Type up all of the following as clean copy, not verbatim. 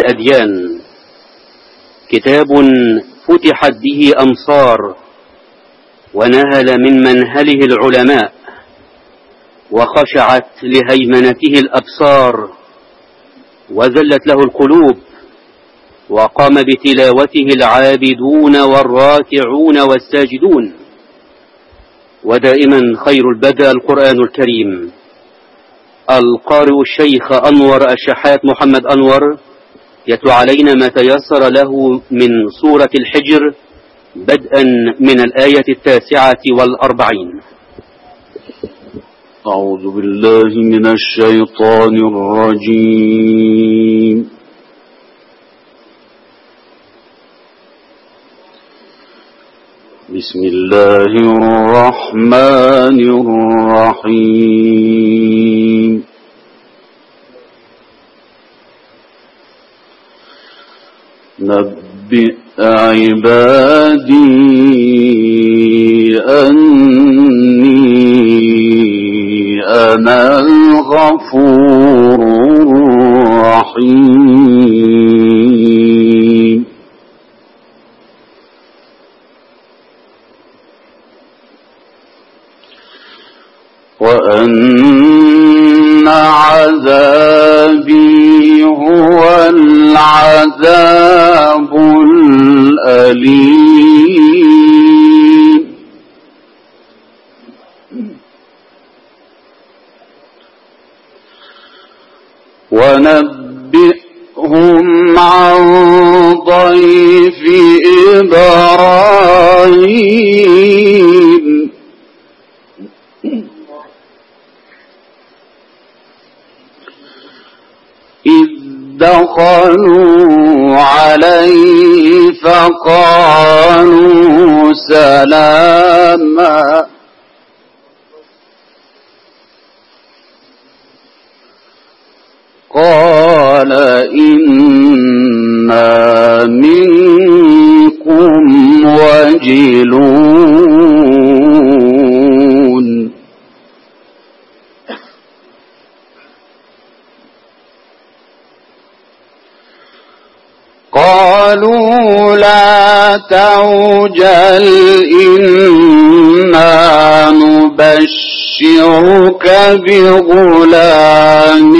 الأديان، كتاب فتحت به أمصار ونهل من منهله العلماء، وخشعت لهيمنته الأبصار وذلت له القلوب، وقام بتلاوته العابدون والراكعون والساجدون. ودائما خير البدء القرآن الكريم. القارئ الشيخ أنور الشحات محمد أنور يتلو علينا ما تيسر له من سورة الحجر بدءا من الآية 49. أعوذ بالله من الشيطان الرجيم. بسم الله الرحمن الرحيم. نبئ عبادي أني أنا الغفور الرحيم. وأن عذابي هو العذاب الأليم. ونبئهم عن ضيف إبراهيم. إذ دخلوا عليه فقالوا سلاما قال إنا منكم وجلون. قالوا لا توجل إنا نبشرك بغلام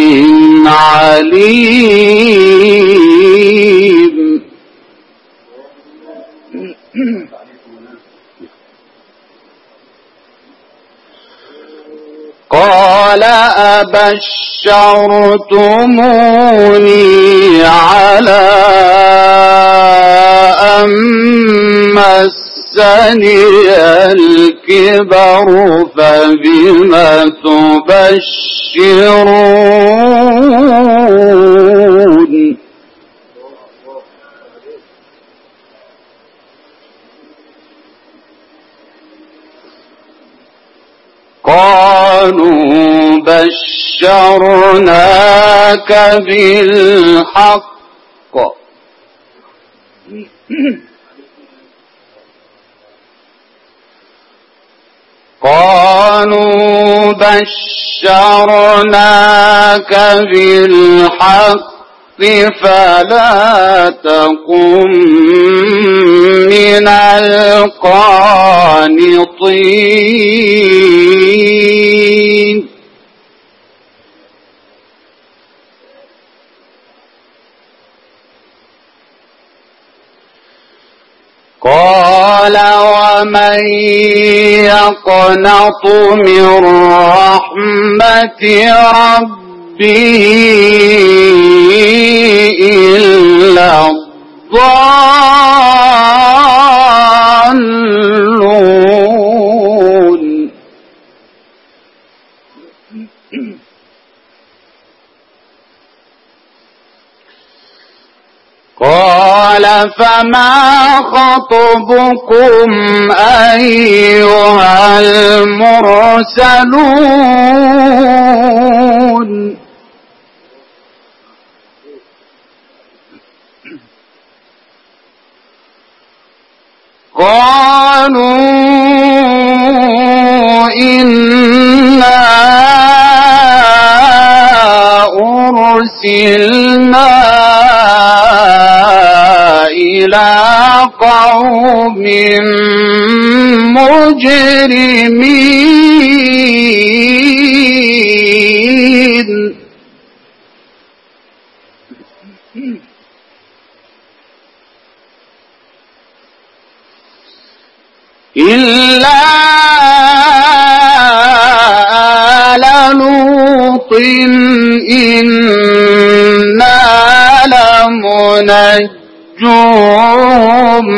عليم. قال أبشرتموني على أن مسني الكبر فبم تبشرون. قالوا بشرناك بالحق فلا تكن من القانطين. قال ومن يقنط من رحمة ربه إلا الضالون. قال فما خطبكم أيها المرسلون. قالوا إنا أرسلنا قوم مجرمين إلا آل لوط إنا لمنجوهم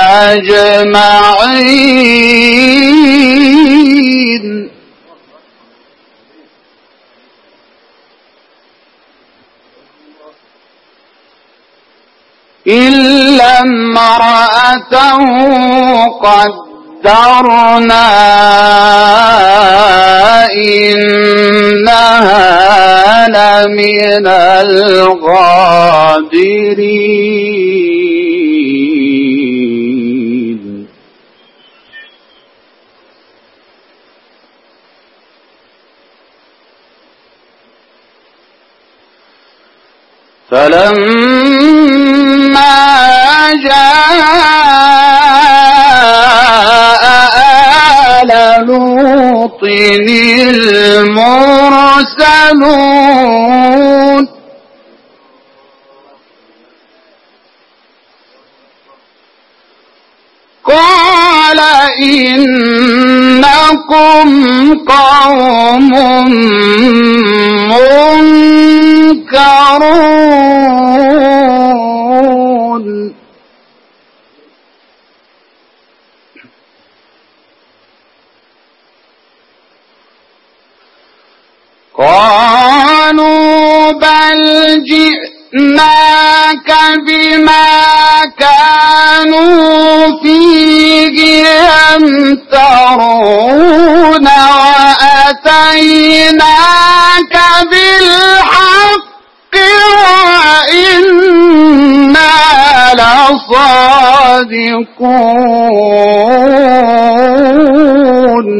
أجمعين إلا امرأته قدرنا إنها لمن الغابرين فلما جاء آل لوط المرسلون قال إنكم قوم منكرون قالوا بل جئناك بما كانوا فيه يمترون وأتيناك بالحق وإنا لصادقون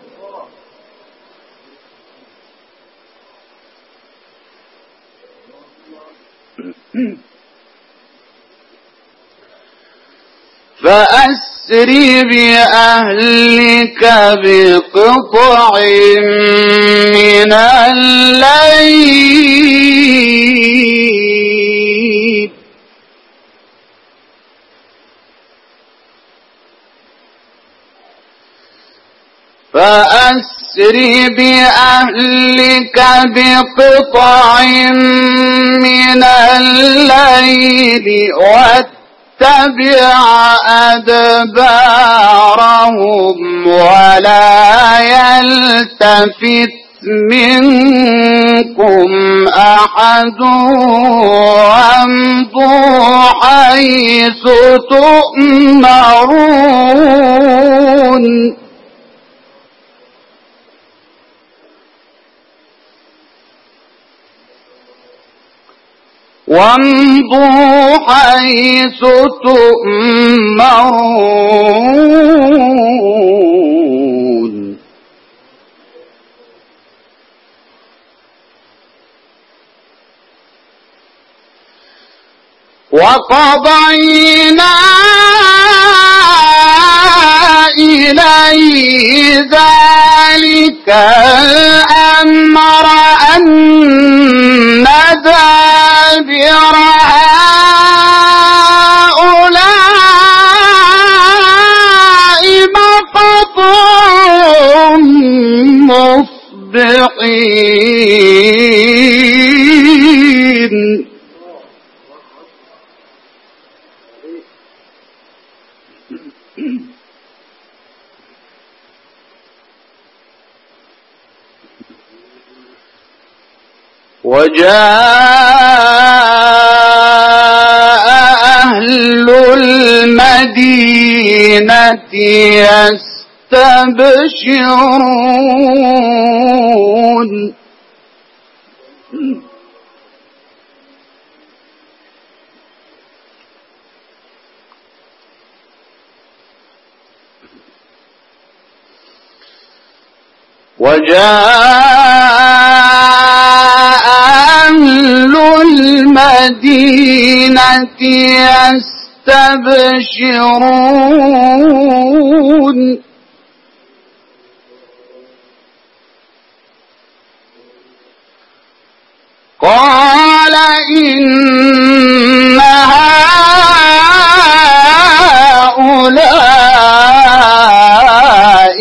فأسر بأهلك بقطع من الليل فأسر بأهلك بقطع من الليل واتبع أدبارهم ولا يلتفت منكم أحد وامضوا حيث تؤمرون وامضوا حيث تؤمرون وقضينا إليه ذلك الأمر أن دابر هؤلاء مقطوع مصبحين وجاء أهل المدينة يستبشرون وجاء أهل المدينة يستبشرون قال إن هؤلاء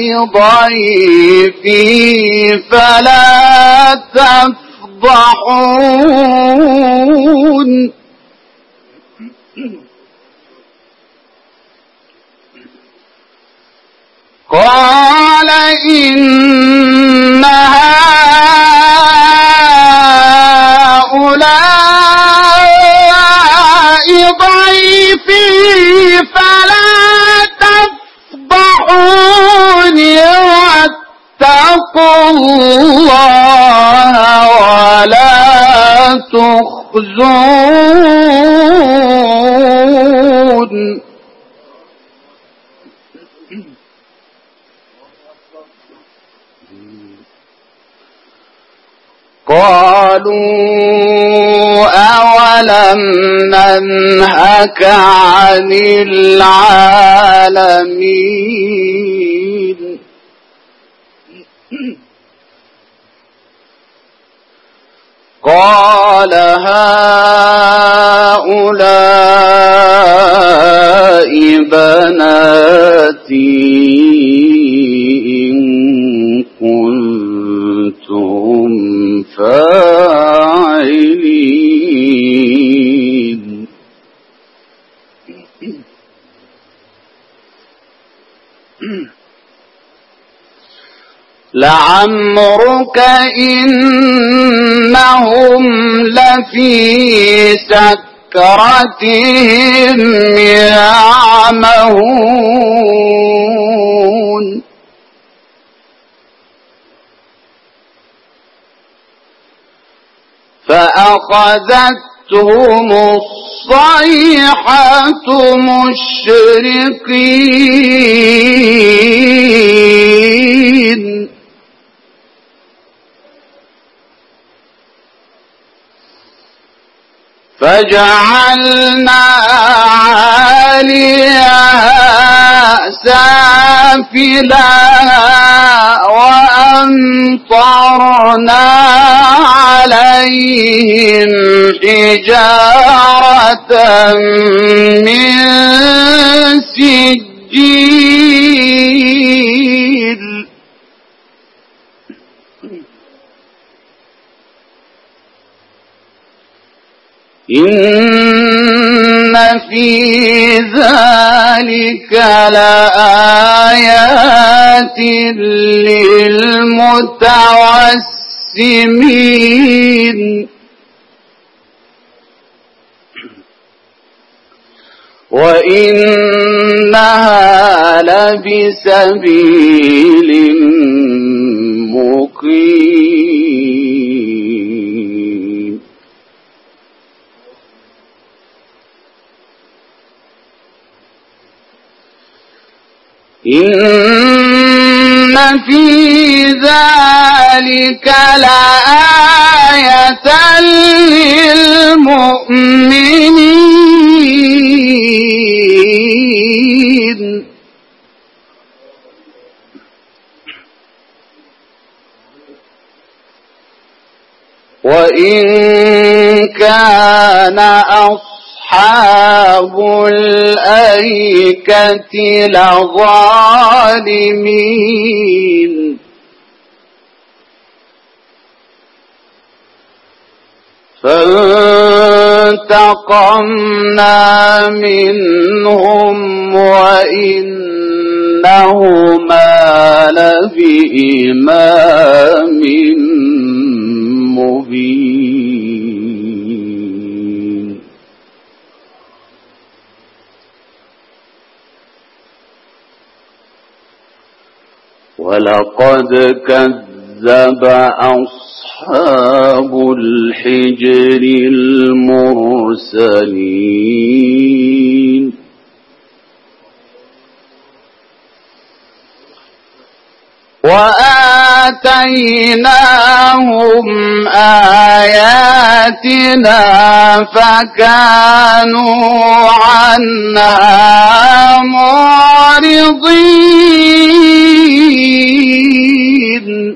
ضيفي فلا تفضحون قال إن هؤلاء ضيفي فلا تفضحوني واتقوا الله ولا تخزون قالوا أولم ننهك عن العالمين قال هؤلاء بناتي إن كنتم فاعلين لعمرك إنهم لفي سكرتهم يعمهون فأخذتهم الصيحة مشرقين فجعلنا عاليها سافلها وأمطرنا عليهم حجارة من سجيل إن في ذلك لآيات للمتوسمين وإنها لبسبيل مقيم إن في ذلك لآية للمؤمنين وإن كان أصحاب الأيكة لظالمين فانتقمنا منهم وإنهما لبإمام مبين ولقد كذب أصحاب الحجر المرسلين وآتيناهم آتيناهم آياتنا فكانوا عنها معرضين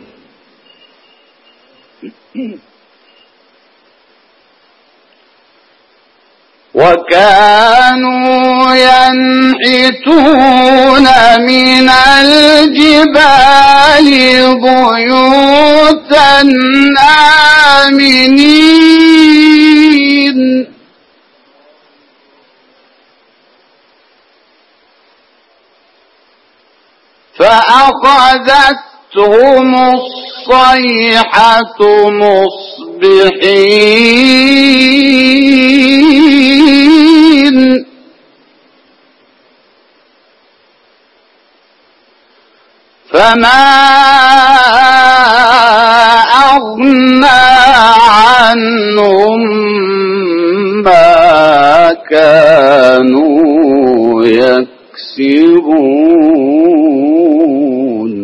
وكانوا ينحتون من الجبال بيوتا آمنين فأخذتهم الصيحة مصبحين فما أغنى عنهم ما كانوا يكسبون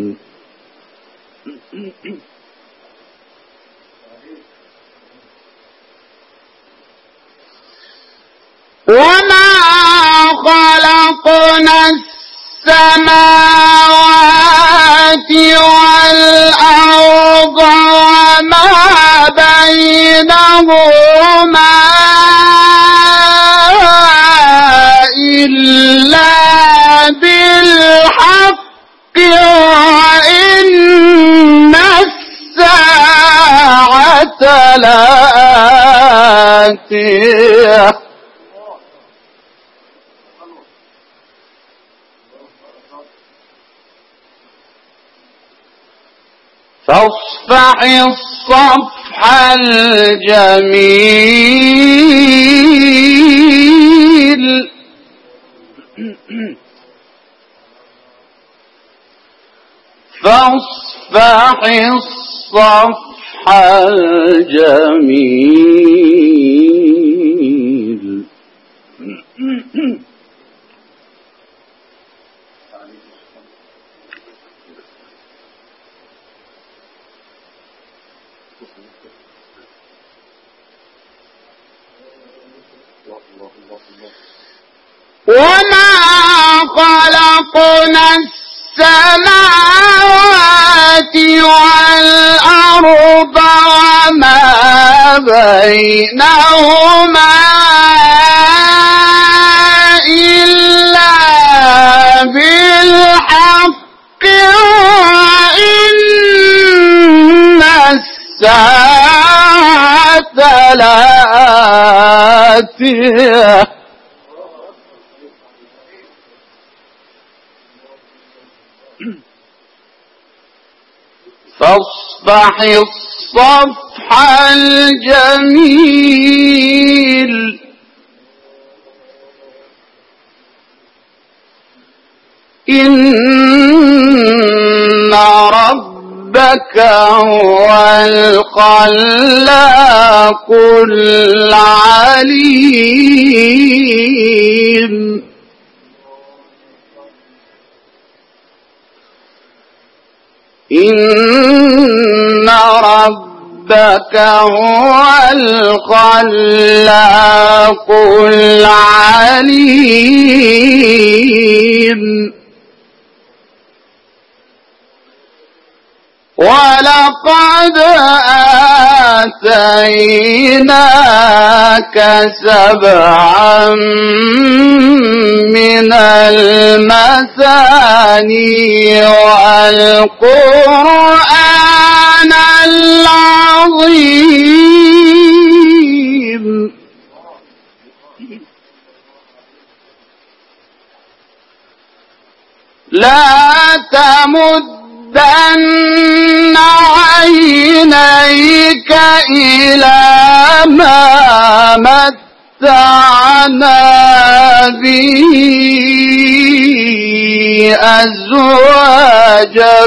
وما خلقنا السماوات والأرض وما بينهما إلا بالحق وإن الساعة لآتية فاصفح الصفح الجميل فاصفح الصفح الجميل وما خلقنا السماوات والأرض وما بينهما إلا بالحق وإن الساعة لآتية فاصفح الصفح الجميل إن ربك هو الخلاق العليم إن ربك هو الخلاق العليم ولقد آتيناك 7 من المثاني والقرآن العظيم لا تمدن عينيك إلى ما متعنا به أزواجا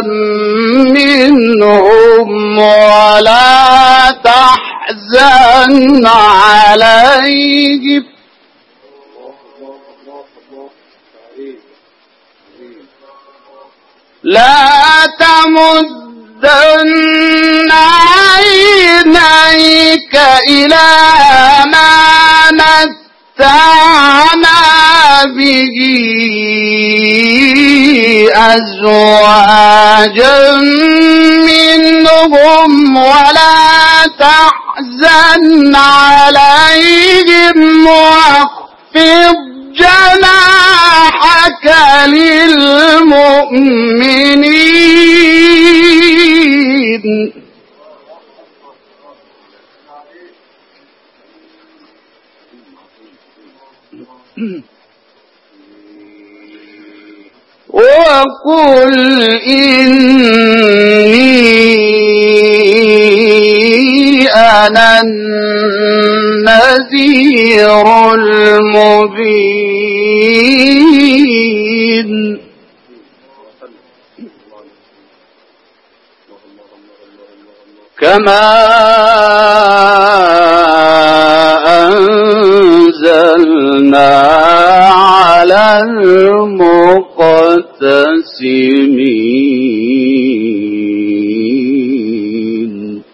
منهم ولا تحزن عليهم لا تمدن عينيك إلى ما متعنا به أزواجا منهم ولا تحزن عليهم واخفض جناحك للمؤمنين. وقل إني أنا النذير المبين. كما أنزلنا على المقتسمين.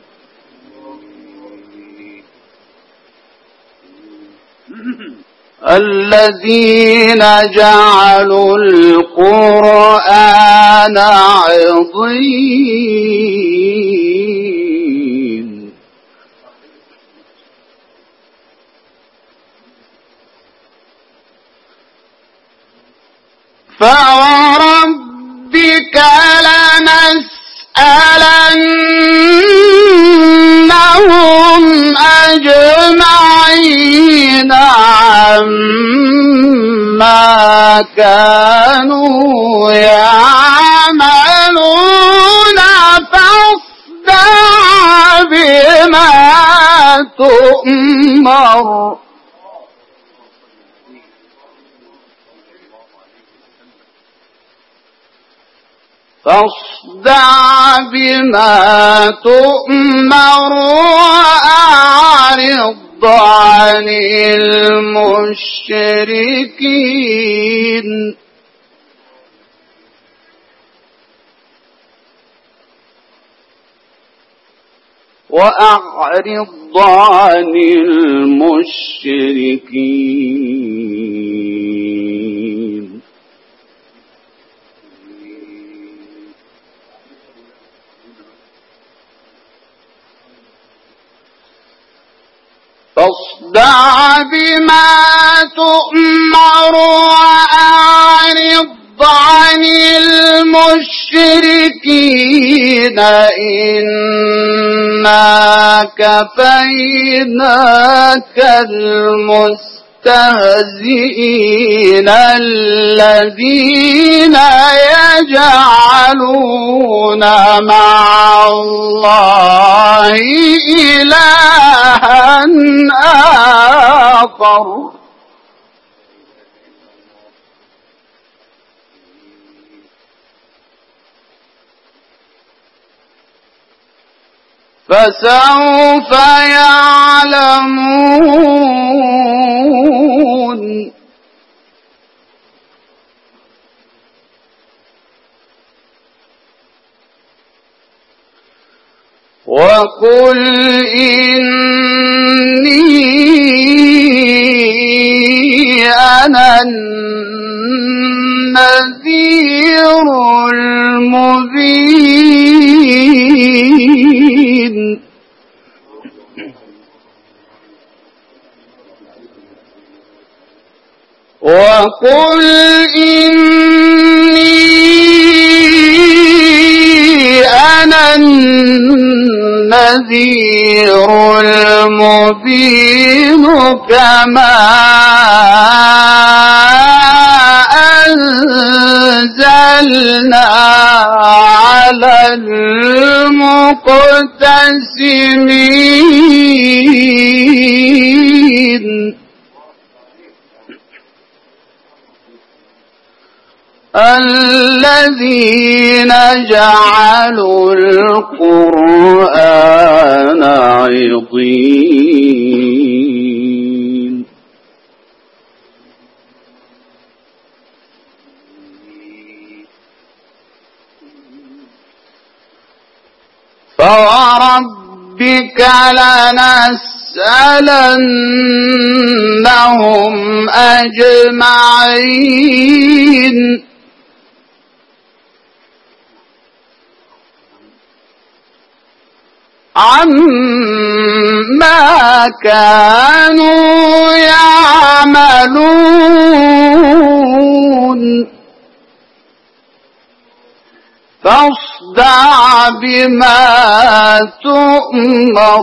الذين جعلوا القرآن عضين. فوربك لنسألنهم أجمعين عما كانوا يعملون. فاصدع بما تؤمر. فاصدع بما تؤمر وأعرض عن المشركين. وأعرض عن المشركين. فاصدع بما تؤمر وأعرض عن المشركين. إنا كفيناك المستهزئين الذين يجعلون مع الله إلها آخر. فسوف يعلمون. وقل إني أنا النذير المبين. وقل إني أنا النذير المبين. كما أنزلنا على المقتسمين. الذين جعلوا القرآن عضين. ربك لنسألنهم أجمعين عما كانوا يعملون فاصدع بما تؤمر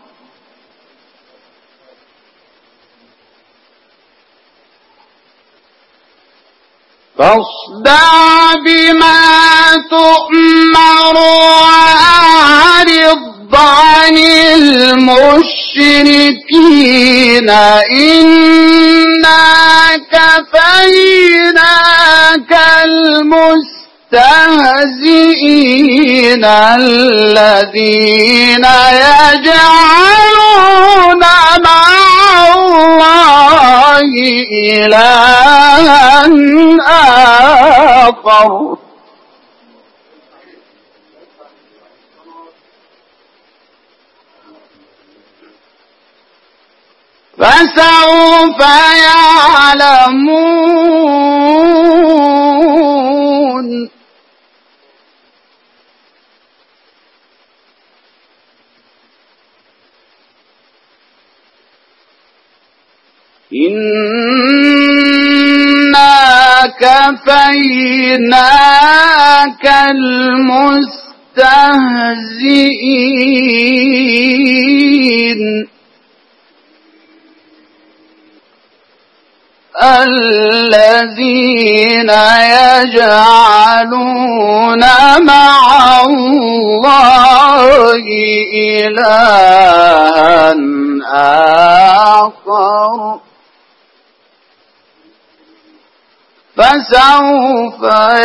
وأعرض عن المشركين إنا كفيناك المستهزئين الذين يجعلون مع الله إلها آخر فسوف يعلمون إنا كفيناك المستهزئين الذين يجعلون مع الله إلها آخر فسوف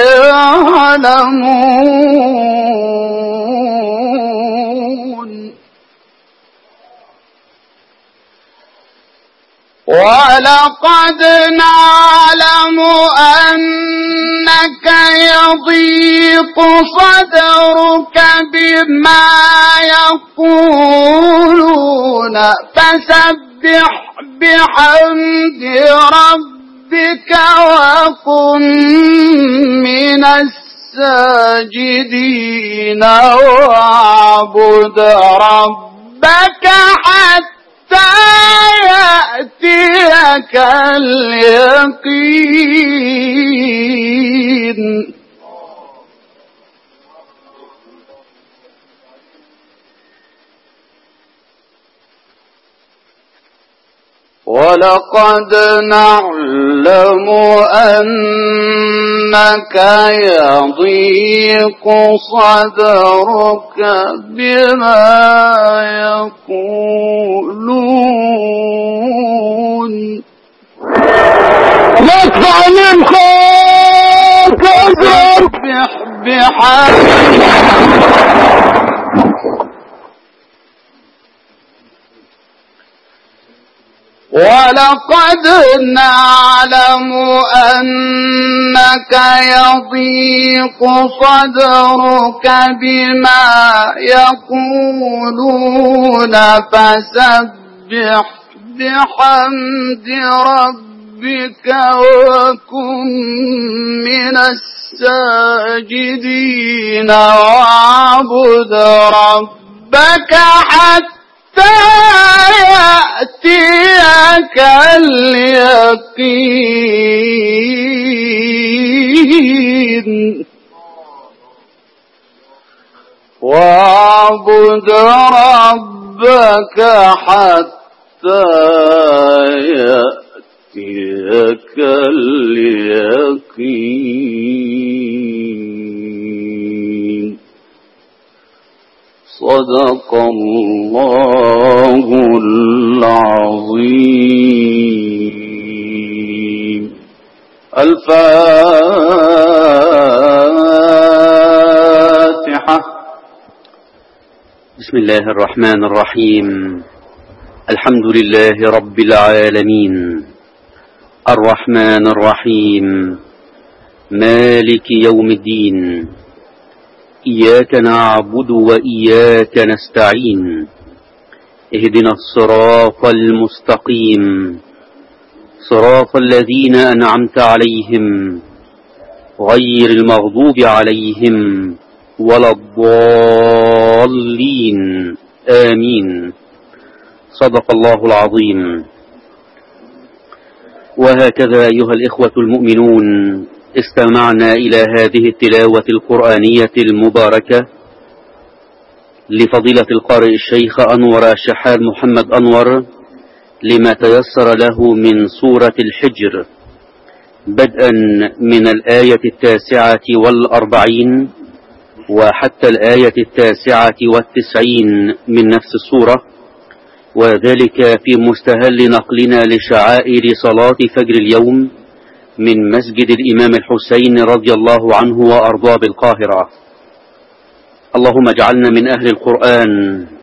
يعلمون ولقد نعلم أنك يضيق صدرك بما يقولون فسبح بحمد ربك وكن من الساجدين واعبد ربك حتى يأتيك اليقين ولقد نعلم أنك يضيق صدرك بما يقولون ندفع من خير فسبح بحمد ولقد نعلم أنك يضيق صدرك بما يقولون فسبح بحمد ربك وكن من الساجدين واعبد ربك حتى يأتيك اليقين واعبد ربك حتى يأتيك اليقين صدق الله العظيم. الفاتحة. بسم الله الرحمن الرحيم. الحمد لله رب العالمين الرحمن الرحيم مالك يوم الدين إياك نعبد وإياك نستعين اهدنا الصراط المستقيم صراط الذين أنعمت عليهم غير المغضوب عليهم ولا الضالين آمين. صدق الله العظيم. وهكذا أيها الإخوة المؤمنون استمعنا إلى هذه التلاوة القرآنية المباركة لفضيلة القارئ الشيخ أنور الشحات محمد أنور لما تيسر له من سورة الحجر، بدءا من الآية 49 وحتى الآية 99 من نفس السورة، وذلك في مستهل نقلنا لشعائر صلاة فجر اليوم من مسجد الإمام الحسين رضي الله عنه وأرضاه بالقاهرة. اللهم اجعلنا من أهل القرآن